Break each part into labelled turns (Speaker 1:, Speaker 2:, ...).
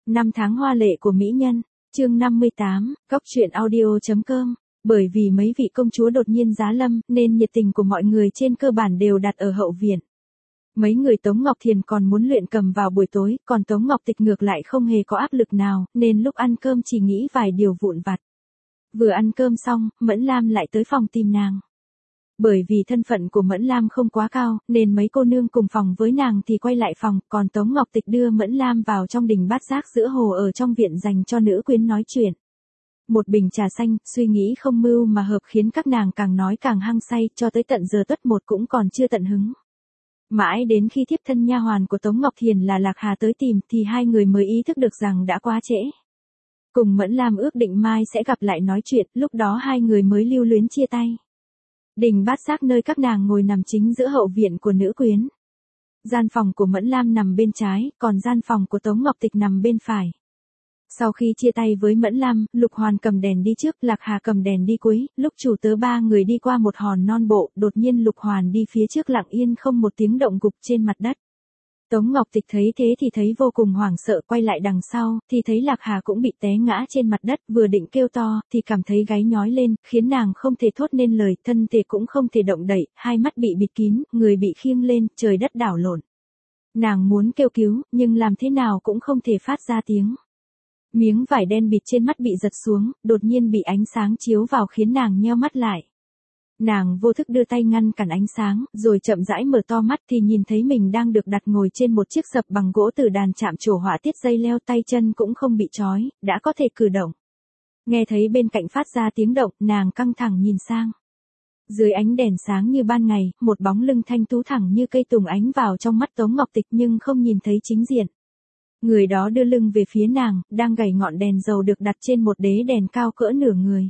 Speaker 1: Năm tháng hoa lệ của mỹ nhân, chương 58, góc truyện audio.com. Bởi vì mấy vị công chúa đột nhiên giá lâm, nên nhiệt tình của mọi người trên cơ bản đều đặt ở hậu viện. Mấy người Tống Ngọc Thiền còn muốn luyện cầm vào buổi tối, còn Tống Ngọc Tịch ngược lại không hề có áp lực nào, nên lúc ăn cơm chỉ nghĩ vài điều vụn vặt. Vừa ăn cơm xong, Mẫn Lam lại tới phòng tìm nàng. Bởi vì thân phận của Mẫn Lam không quá cao, nên mấy cô nương cùng phòng với nàng thì quay lại phòng, còn Tống Ngọc Tịch đưa Mẫn Lam vào trong đình bát giác giữa hồ ở trong viện dành cho nữ quyến nói chuyện. Một bình trà xanh, suy nghĩ không mưu mà hợp khiến các nàng càng nói càng hăng say, cho tới tận giờ tuất một cũng còn chưa tận hứng. Mãi đến khi thiếp thân nha hoàn của Tống Ngọc Thiền là Lạc Hà tới tìm thì hai người mới ý thức được rằng đã quá trễ. Cùng Mẫn Lam ước định mai sẽ gặp lại nói chuyện, lúc đó hai người mới lưu luyến chia tay. Đình bát giác nơi các nàng ngồi nằm chính giữa hậu viện của nữ quyến. Gian phòng của Mẫn Lam nằm bên trái, còn gian phòng của Tống Ngọc Tịch nằm bên phải. Sau khi chia tay với Mẫn Lam, Lục Hoàn cầm đèn đi trước, Lạc Hà cầm đèn đi cuối, lúc chủ tớ ba người đi qua một hòn non bộ, đột nhiên Lục Hoàn đi phía trước lặng yên không một tiếng động gục trên mặt đất. Tống Ngọc Tịch thấy thế thì thấy vô cùng hoảng sợ, quay lại đằng sau, thì thấy Lạc Hà cũng bị té ngã trên mặt đất, vừa định kêu to, thì cảm thấy gáy nhói lên, khiến nàng không thể thốt nên lời, thân thể cũng không thể động đậy, hai mắt bị bịt kín, người bị khiêng lên, trời đất đảo lộn. Nàng muốn kêu cứu, nhưng làm thế nào cũng không thể phát ra tiếng. Miếng vải đen bịt trên mắt bị giật xuống, đột nhiên bị ánh sáng chiếu vào khiến nàng nheo mắt lại. Nàng vô thức đưa tay ngăn cản ánh sáng, rồi chậm rãi mở to mắt thì nhìn thấy mình đang được đặt ngồi trên một chiếc sập bằng gỗ từ đàn chạm trổ họa tiết dây leo, tay chân cũng không bị trói, đã có thể cử động. Nghe thấy bên cạnh phát ra tiếng động, nàng căng thẳng nhìn sang. Dưới ánh đèn sáng như ban ngày, một bóng lưng thanh tú thẳng như cây tùng ánh vào trong mắt Tống Ngọc Tịch nhưng không nhìn thấy chính diện. Người đó đưa lưng về phía nàng, đang gảy ngọn đèn dầu được đặt trên một đế đèn cao cỡ nửa người.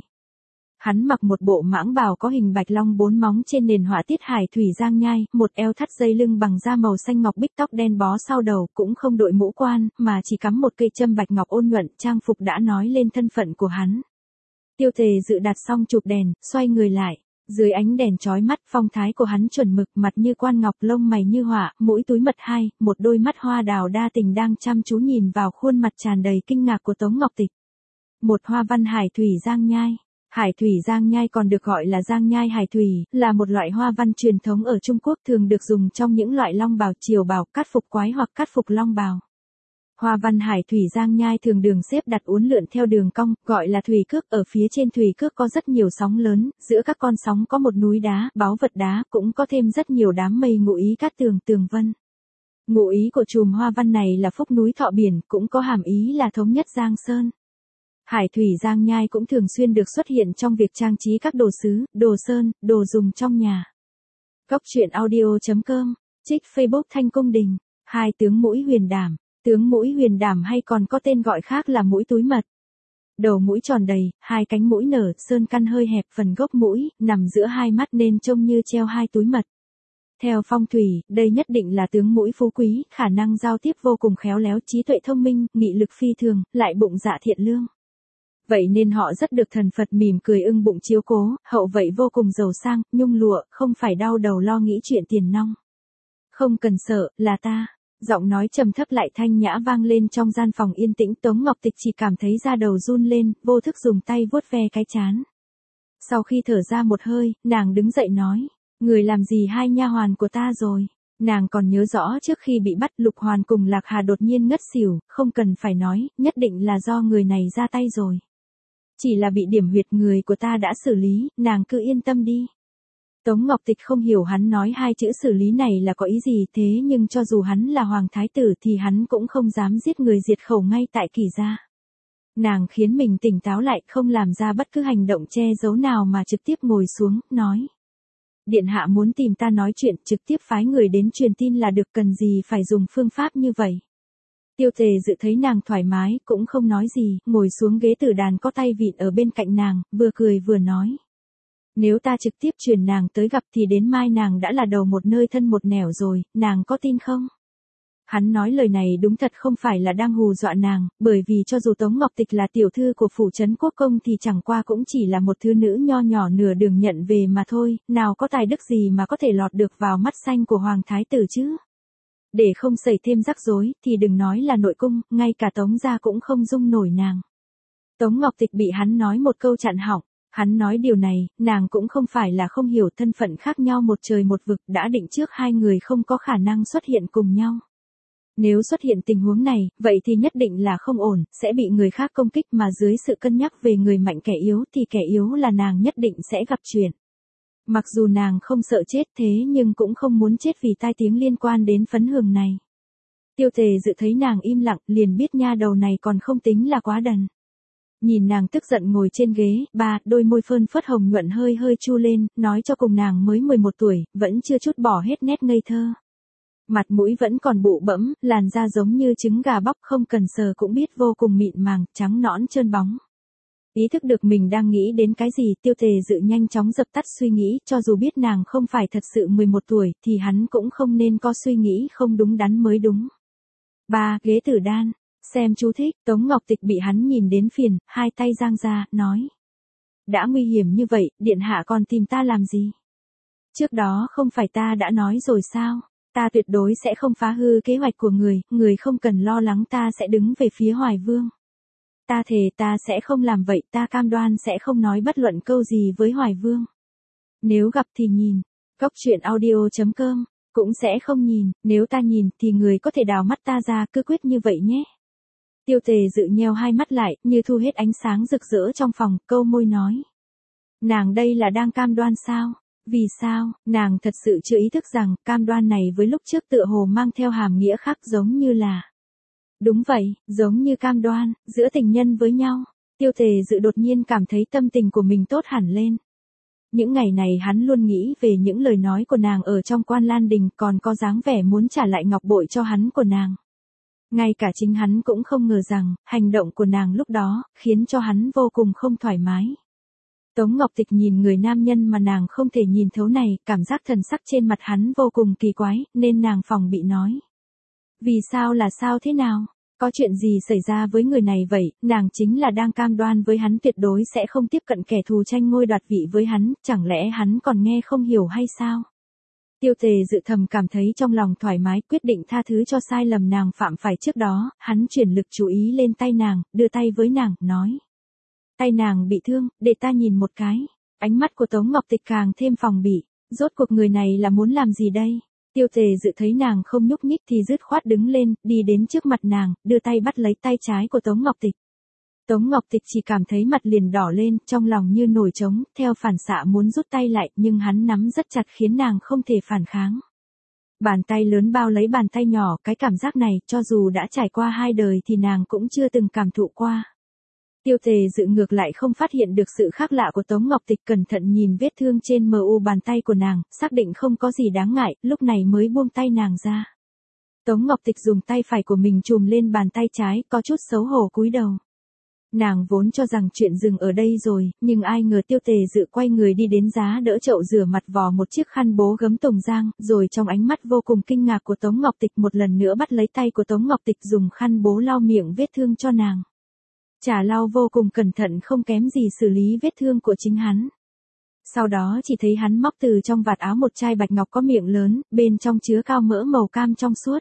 Speaker 1: Hắn mặc một bộ mãng bào có hình bạch long bốn móng trên nền họa tiết hải thủy giang nhai, một eo thắt dây lưng bằng da màu xanh ngọc bích, tóc đen bó sau đầu, cũng không đội mũ quan, mà chỉ cắm một cây châm bạch ngọc ôn nhuận, trang phục đã nói lên thân phận của hắn. Tiêu Tề dự đặt xong chụp đèn, xoay người lại. Dưới ánh đèn chói mắt, phong thái của hắn chuẩn mực, mặt như quan ngọc, lông mày như họa, mũi túi mật hai, một đôi mắt hoa đào đa tình đang chăm chú nhìn vào khuôn mặt tràn đầy kinh ngạc của Tống Ngọc Tịch. Một hoa văn hải thủy giang nhai. Hải thủy giang nhai còn được gọi là giang nhai hải thủy, là một loại hoa văn truyền thống ở Trung Quốc, thường được dùng trong những loại long bào, triều bào, cát phục quái hoặc cát phục long bào. Hoa văn hải thủy giang nhai thường đường xếp đặt uốn lượn theo đường cong, gọi là thủy cước, ở phía trên thủy cước có rất nhiều sóng lớn, giữa các con sóng có một núi đá, báu vật đá, cũng có thêm rất nhiều đám mây ngụ ý cát tường, tường vân. Ngụ ý của chùm hoa văn này là phúc núi thọ biển, cũng có hàm ý là thống nhất Giang Sơn. Hải thủy giang nhai cũng thường xuyên được xuất hiện trong việc trang trí các đồ sứ, đồ sơn, đồ dùng trong nhà. Góc truyện audio.com, trích Facebook Thanh Cung Đình, hai tướng mũi huyền đảm. Tướng mũi huyền đảm hay còn có tên gọi khác là mũi túi mật. Đầu mũi tròn đầy, hai cánh mũi nở, sơn căn hơi hẹp, phần gốc mũi nằm giữa hai mắt nên trông như treo hai túi mật. Theo phong thủy, đây nhất định là tướng mũi phú quý, khả năng giao tiếp vô cùng khéo léo, trí tuệ thông minh, nghị lực phi thường, lại bụng dạ thiện lương. Vậy nên họ rất được thần Phật mỉm cười ưng bụng chiếu cố, hậu vậy vô cùng giàu sang, nhung lụa, không phải đau đầu lo nghĩ chuyện tiền nong. Không cần sợ, là ta. Giọng nói trầm thấp lại thanh nhã vang lên trong gian phòng yên tĩnh, Tống Ngọc Tịch chỉ cảm thấy da đầu run lên, vô thức dùng tay vuốt ve cái trán. Sau khi thở ra một hơi, nàng đứng dậy nói, người làm gì hai nha hoàn của ta rồi? Nàng còn nhớ rõ trước khi bị bắt, Lục Hoàn cùng Lạc Hà đột nhiên ngất xỉu, không cần phải nói, nhất định là do người này ra tay rồi. Chỉ là bị điểm huyệt, người của ta đã xử lý, nàng cứ yên tâm đi. Tống Ngọc Tịch không hiểu hắn nói hai chữ xử lý này là có ý gì, thế nhưng cho dù hắn là hoàng thái tử thì hắn cũng không dám giết người diệt khẩu ngay tại Kỷ gia. Nàng khiến mình tỉnh táo lại, không làm ra bất cứ hành động che giấu nào mà trực tiếp ngồi xuống, nói. Điện hạ muốn tìm ta nói chuyện, trực tiếp phái người đến truyền tin là được, cần gì phải dùng phương pháp như vậy. Tiêu Tề dự thấy nàng thoải mái, cũng không nói gì, ngồi xuống ghế tử đàn có tay vịn ở bên cạnh nàng, vừa cười vừa nói. Nếu ta trực tiếp truyền nàng tới gặp thì đến mai nàng đã là đầu một nơi thân một nẻo rồi, nàng có tin không? Hắn nói lời này đúng thật không phải là đang hù dọa nàng, bởi vì cho dù Tống Ngọc Tịch là tiểu thư của phủ trấn quốc công thì chẳng qua cũng chỉ là một thứ nữ nho nhỏ nửa đường nhận về mà thôi, nào có tài đức gì mà có thể lọt được vào mắt xanh của hoàng thái tử chứ? để không xảy thêm rắc rối, thì đừng nói là nội cung, ngay cả Tống gia cũng không dung nổi nàng. Tống Ngọc Tịch bị hắn nói một câu chặn họng, hắn nói điều này, nàng cũng không phải là không hiểu thân phận khác nhau một trời một vực, đã định trước hai người không có khả năng xuất hiện cùng nhau. Nếu xuất hiện tình huống này, vậy thì nhất định là không ổn, sẽ bị người khác công kích mà dưới sự cân nhắc về người mạnh kẻ yếu thì kẻ yếu là nàng nhất định sẽ gặp chuyện. Mặc dù nàng không sợ chết thế nhưng cũng không muốn chết vì tai tiếng liên quan đến Phấn Hường này. Tiêu Tề Dự thấy nàng im lặng liền biết nha đầu này còn không tính là quá đần. Nhìn nàng tức giận ngồi trên ghế, đôi môi phơn phớt hồng nhuận hơi hơi chu lên, nói cho cùng nàng mới 11 tuổi, vẫn chưa chút bỏ hết nét ngây thơ. Mặt mũi vẫn còn bụ bẫm, làn da giống như trứng gà bóc không cần sờ cũng biết vô cùng mịn màng, trắng nõn trơn bóng. Ý thức được mình đang nghĩ đến cái gì, Tiêu Tề Dự nhanh chóng dập tắt suy nghĩ, cho dù biết nàng không phải thật sự 11 tuổi, thì hắn cũng không nên có suy nghĩ không đúng đắn mới đúng. Ghế tử đan, xem chú thích, Tống Ngọc Tịch bị hắn nhìn đến phiền, hai tay giang ra, nói. Đã nguy hiểm như vậy, điện hạ còn tìm ta làm gì? Trước đó không phải ta đã nói rồi sao? Ta tuyệt đối sẽ không phá hư kế hoạch của người không cần lo lắng ta sẽ đứng về phía Hoài Vương. Ta thề ta sẽ không làm vậy, ta cam đoan sẽ không nói bất luận câu gì với Hoài Vương. Nếu gặp thì nhìn, Cóc Truyện Audio.com, cũng sẽ không nhìn, nếu ta nhìn thì người có thể đào mắt ta ra, cứ quyết như vậy nhé. Tiêu Tề Dự nheo hai mắt lại, như thu hết ánh sáng rực rỡ trong phòng, câu môi nói. Nàng đây là đang cam đoan sao? Vì sao, nàng thật sự chưa ý thức rằng, cam đoan này với lúc trước tựa hồ mang theo hàm nghĩa khác giống như là. Đúng vậy, giống như cam đoan, giữa tình nhân với nhau. Tiêu Tề Dự đột nhiên cảm thấy tâm tình của mình tốt hẳn lên. Những ngày này hắn luôn nghĩ về những lời nói của nàng ở trong Quan Lan Đình, còn có dáng vẻ muốn trả lại ngọc bội cho hắn của nàng. Ngay cả chính hắn cũng không ngờ rằng, hành động của nàng lúc đó, khiến cho hắn vô cùng không thoải mái. Tống Ngọc Tịch nhìn người nam nhân mà nàng không thể nhìn thấu này, cảm giác thần sắc trên mặt hắn vô cùng kỳ quái, nên nàng phòng bị nói. Vì sao là sao thế nào? Có chuyện gì xảy ra với người này vậy? Nàng chính là đang cam đoan với hắn tuyệt đối sẽ không tiếp cận kẻ thù tranh ngôi đoạt vị với hắn, chẳng lẽ hắn còn nghe không hiểu hay sao? Tiêu Tề Dự thầm cảm thấy trong lòng thoải mái, quyết định tha thứ cho sai lầm nàng phạm phải trước đó, hắn chuyển lực chú ý lên tay nàng, đưa tay với nàng, nói. Tay nàng bị thương, để ta nhìn một cái. Ánh mắt của Tống Ngọc Tịch càng thêm phòng bị, rốt cuộc người này là muốn làm gì đây? Tiêu Tề Dự thấy nàng không nhúc nhích thì dứt khoát đứng lên, đi đến trước mặt nàng, đưa tay bắt lấy tay trái của Tống Ngọc Tịch. Tống Ngọc Tịch chỉ cảm thấy mặt liền đỏ lên, trong lòng như nổi trống, theo phản xạ muốn rút tay lại, nhưng hắn nắm rất chặt khiến nàng không thể phản kháng. Bàn tay lớn bao lấy bàn tay nhỏ, cái cảm giác này, cho dù đã trải qua 2 đời thì nàng cũng chưa từng cảm thụ qua. Tiêu Tề Dự ngược lại không phát hiện được sự khác lạ của Tống Ngọc Tịch, cẩn thận nhìn vết thương trên mu bàn tay của nàng, xác định không có gì đáng ngại, lúc này mới buông tay nàng ra. Tống Ngọc Tịch dùng tay phải của mình chùm lên bàn tay trái, có chút xấu hổ cúi đầu. Nàng vốn cho rằng chuyện dừng ở đây rồi, nhưng ai ngờ Tiêu Tề Dự quay người đi đến giá đỡ chậu rửa mặt vò một chiếc khăn bố gấm tùng giang, rồi trong ánh mắt vô cùng kinh ngạc của Tống Ngọc Tịch một lần nữa bắt lấy tay của Tống Ngọc Tịch dùng khăn bố lau miệng vết thương cho nàng. Chả lau vô cùng cẩn thận không kém gì xử lý vết thương của chính hắn. Sau đó chỉ thấy hắn móc từ trong vạt áo một chai bạch ngọc có miệng lớn, bên trong chứa cao mỡ màu cam trong suốt.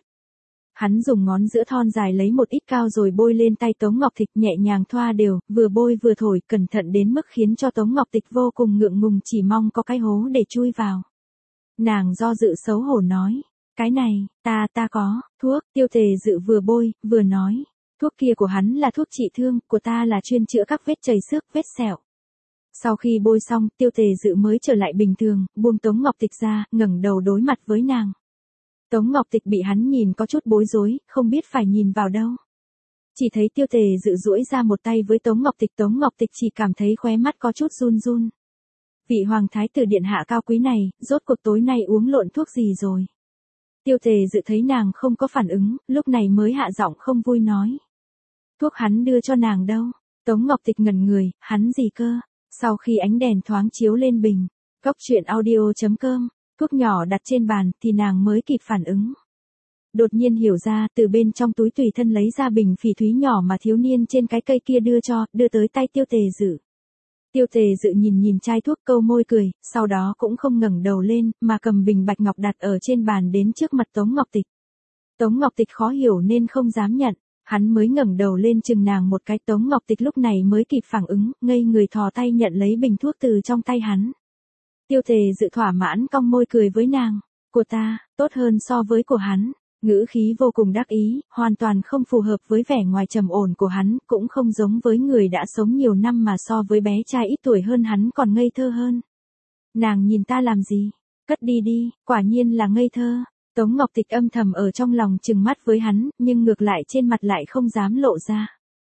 Speaker 1: Hắn dùng ngón giữa thon dài lấy một ít cao rồi bôi lên tay Tống Ngọc Tịch nhẹ nhàng thoa đều, vừa bôi vừa thổi, cẩn thận đến mức khiến cho Tống Ngọc Tịch vô cùng ngượng ngùng, chỉ mong có cái hố để chui vào. Nàng do dự xấu hổ nói, cái này, ta có, thuốc. Tiêu Tề Dự vừa bôi, vừa nói, thuốc kia của hắn là thuốc trị thương, của ta là chuyên chữa các vết chảy xước, vết sẹo. Sau khi bôi xong, Tiêu Tề Dự mới trở lại bình thường, buông Tống Ngọc Tịch ra, ngẩng đầu đối mặt với nàng. Tống Ngọc Tịch bị hắn nhìn có chút bối rối, không biết phải nhìn vào đâu. Chỉ thấy Tiêu Tề Dự duỗi ra một tay với Tống Ngọc Tịch chỉ cảm thấy khóe mắt có chút run run. Vị hoàng thái tử điện hạ cao quý này, rốt cuộc tối nay uống lộn thuốc gì rồi? Tiêu Tề Dự thấy nàng không có phản ứng, lúc này mới hạ giọng không vui nói. Thuốc hắn đưa cho nàng đâu? Tống Ngọc Tịch ngẩn người, hắn gì cơ? Sau khi ánh đèn thoáng chiếu lên bình, Cóc Truyện Audio.com, thuốc nhỏ đặt trên bàn thì nàng mới kịp phản ứng. Đột nhiên hiểu ra, từ bên trong túi tùy thân lấy ra bình phỉ thúy nhỏ mà thiếu niên trên cái cây kia đưa tới tay Tiêu Tề Dự. Tiêu Tề Dự nhìn chai thuốc câu môi cười, sau đó cũng không ngẩng đầu lên, mà cầm bình bạch ngọc đặt ở trên bàn đến trước mặt Tống Ngọc Tịch. Tống Ngọc Tịch khó hiểu nên không dám nhận, hắn mới ngẩng đầu lên chừng nàng một cái. Tống Ngọc Tịch lúc này mới kịp phản ứng, ngây người thò tay nhận lấy bình thuốc từ trong tay hắn. Tiêu Tề Dự thỏa mãn cong môi cười với nàng, của ta, tốt hơn so với của hắn. Ngữ khí vô cùng đắc ý, hoàn toàn không phù hợp với vẻ ngoài trầm ổn của hắn, cũng không giống với người đã sống nhiều năm mà so với bé trai ít tuổi hơn hắn còn ngây thơ hơn. Nàng nhìn ta làm gì? Cất đi đi, quả nhiên là ngây thơ. Tống Ngọc Tịch âm thầm ở trong lòng trừng mắt với hắn, nhưng ngược lại trên mặt lại không dám lộ ra.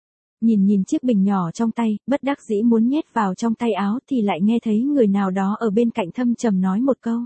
Speaker 1: Nhìn chiếc bình nhỏ trong tay, bất đắc dĩ muốn nhét vào trong tay áo thì lại nghe thấy người nào đó ở bên cạnh thâm trầm nói một câu.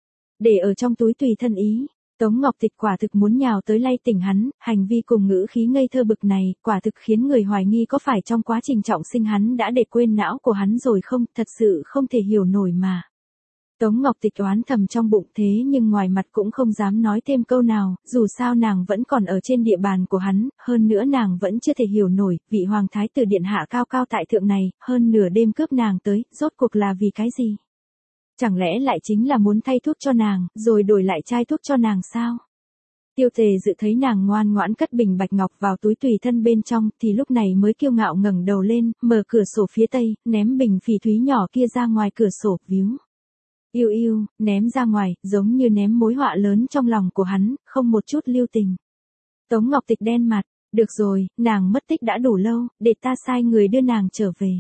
Speaker 1: Để ở trong túi tùy thân ý. Tống Ngọc Tịch quả thực muốn nhào tới lay tỉnh hắn, hành vi cùng ngữ khí ngây thơ bực này, quả thực khiến người hoài nghi có phải trong quá trình trọng sinh hắn đã để quên não của hắn rồi không, thật sự không thể hiểu nổi mà. Tống Ngọc Tịch oán thầm trong bụng thế nhưng ngoài mặt cũng không dám nói thêm câu nào, dù sao nàng vẫn còn ở trên địa bàn của hắn, hơn nữa nàng vẫn chưa thể hiểu nổi, vị hoàng thái tử điện hạ cao cao tại thượng này, hơn nửa đêm cướp nàng tới, rốt cuộc là vì cái gì? Chẳng lẽ lại chính là muốn thay thuốc cho nàng, rồi đổi lại chai thuốc cho nàng sao? Tiêu Tề Dự thấy nàng ngoan ngoãn cất bình bạch ngọc vào túi tùy thân bên trong, thì lúc này mới kiêu ngạo ngẩng đầu lên, mở cửa sổ phía tây, ném bình phỉ thúy nhỏ kia ra ngoài cửa sổ, víu. Yêu yêu, ném ra ngoài, giống như ném mối họa lớn trong lòng của hắn, không một chút lưu tình. Tống Ngọc Tịch đen mặt, được rồi, nàng mất tích đã đủ lâu, để ta sai người đưa nàng trở về.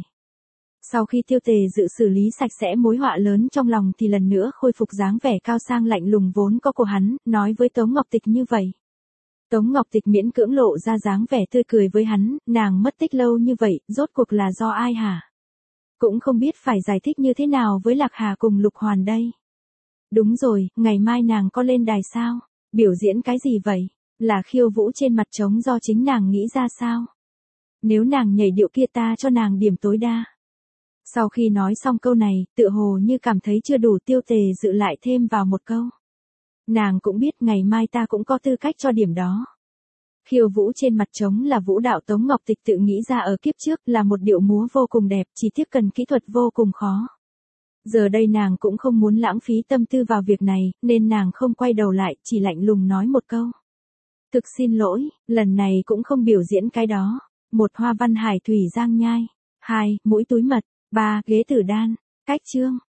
Speaker 1: Sau khi Tiêu Tề Dự xử lý sạch sẽ mối họa lớn trong lòng thì lần nữa khôi phục dáng vẻ cao sang lạnh lùng vốn có của hắn, nói với Tống Ngọc Tịch như vậy. Tống Ngọc Tịch miễn cưỡng lộ ra dáng vẻ tươi cười với hắn, nàng mất tích lâu như vậy, rốt cuộc là do ai hả? Cũng không biết phải giải thích như thế nào với Lạc Hà cùng Lục Hoàn đây. Đúng rồi, ngày mai nàng có lên đài sao? Biểu diễn cái gì vậy? Là khiêu vũ trên mặt trống do chính nàng nghĩ ra sao? Nếu nàng nhảy điệu kia ta cho nàng điểm tối đa. Sau khi nói xong câu này, tựa hồ như cảm thấy chưa đủ, Tiêu Tề Dự lại thêm vào một câu. Nàng cũng biết ngày mai ta cũng có tư cách cho điểm đó. Khiêu vũ trên mặt trống là vũ đạo Tống Ngọc Tịch tự nghĩ ra ở kiếp trước, là một điệu múa vô cùng đẹp, chỉ tiếc cần kỹ thuật vô cùng khó. Giờ đây nàng cũng không muốn lãng phí tâm tư vào việc này, nên nàng không quay đầu lại, chỉ lạnh lùng nói một câu. Thực xin lỗi, lần này cũng không biểu diễn cái đó. 1. Hoa văn hải thủy giang nhai. 2. Mũi túi mật. 3. Ghế tử đan. Cách chương.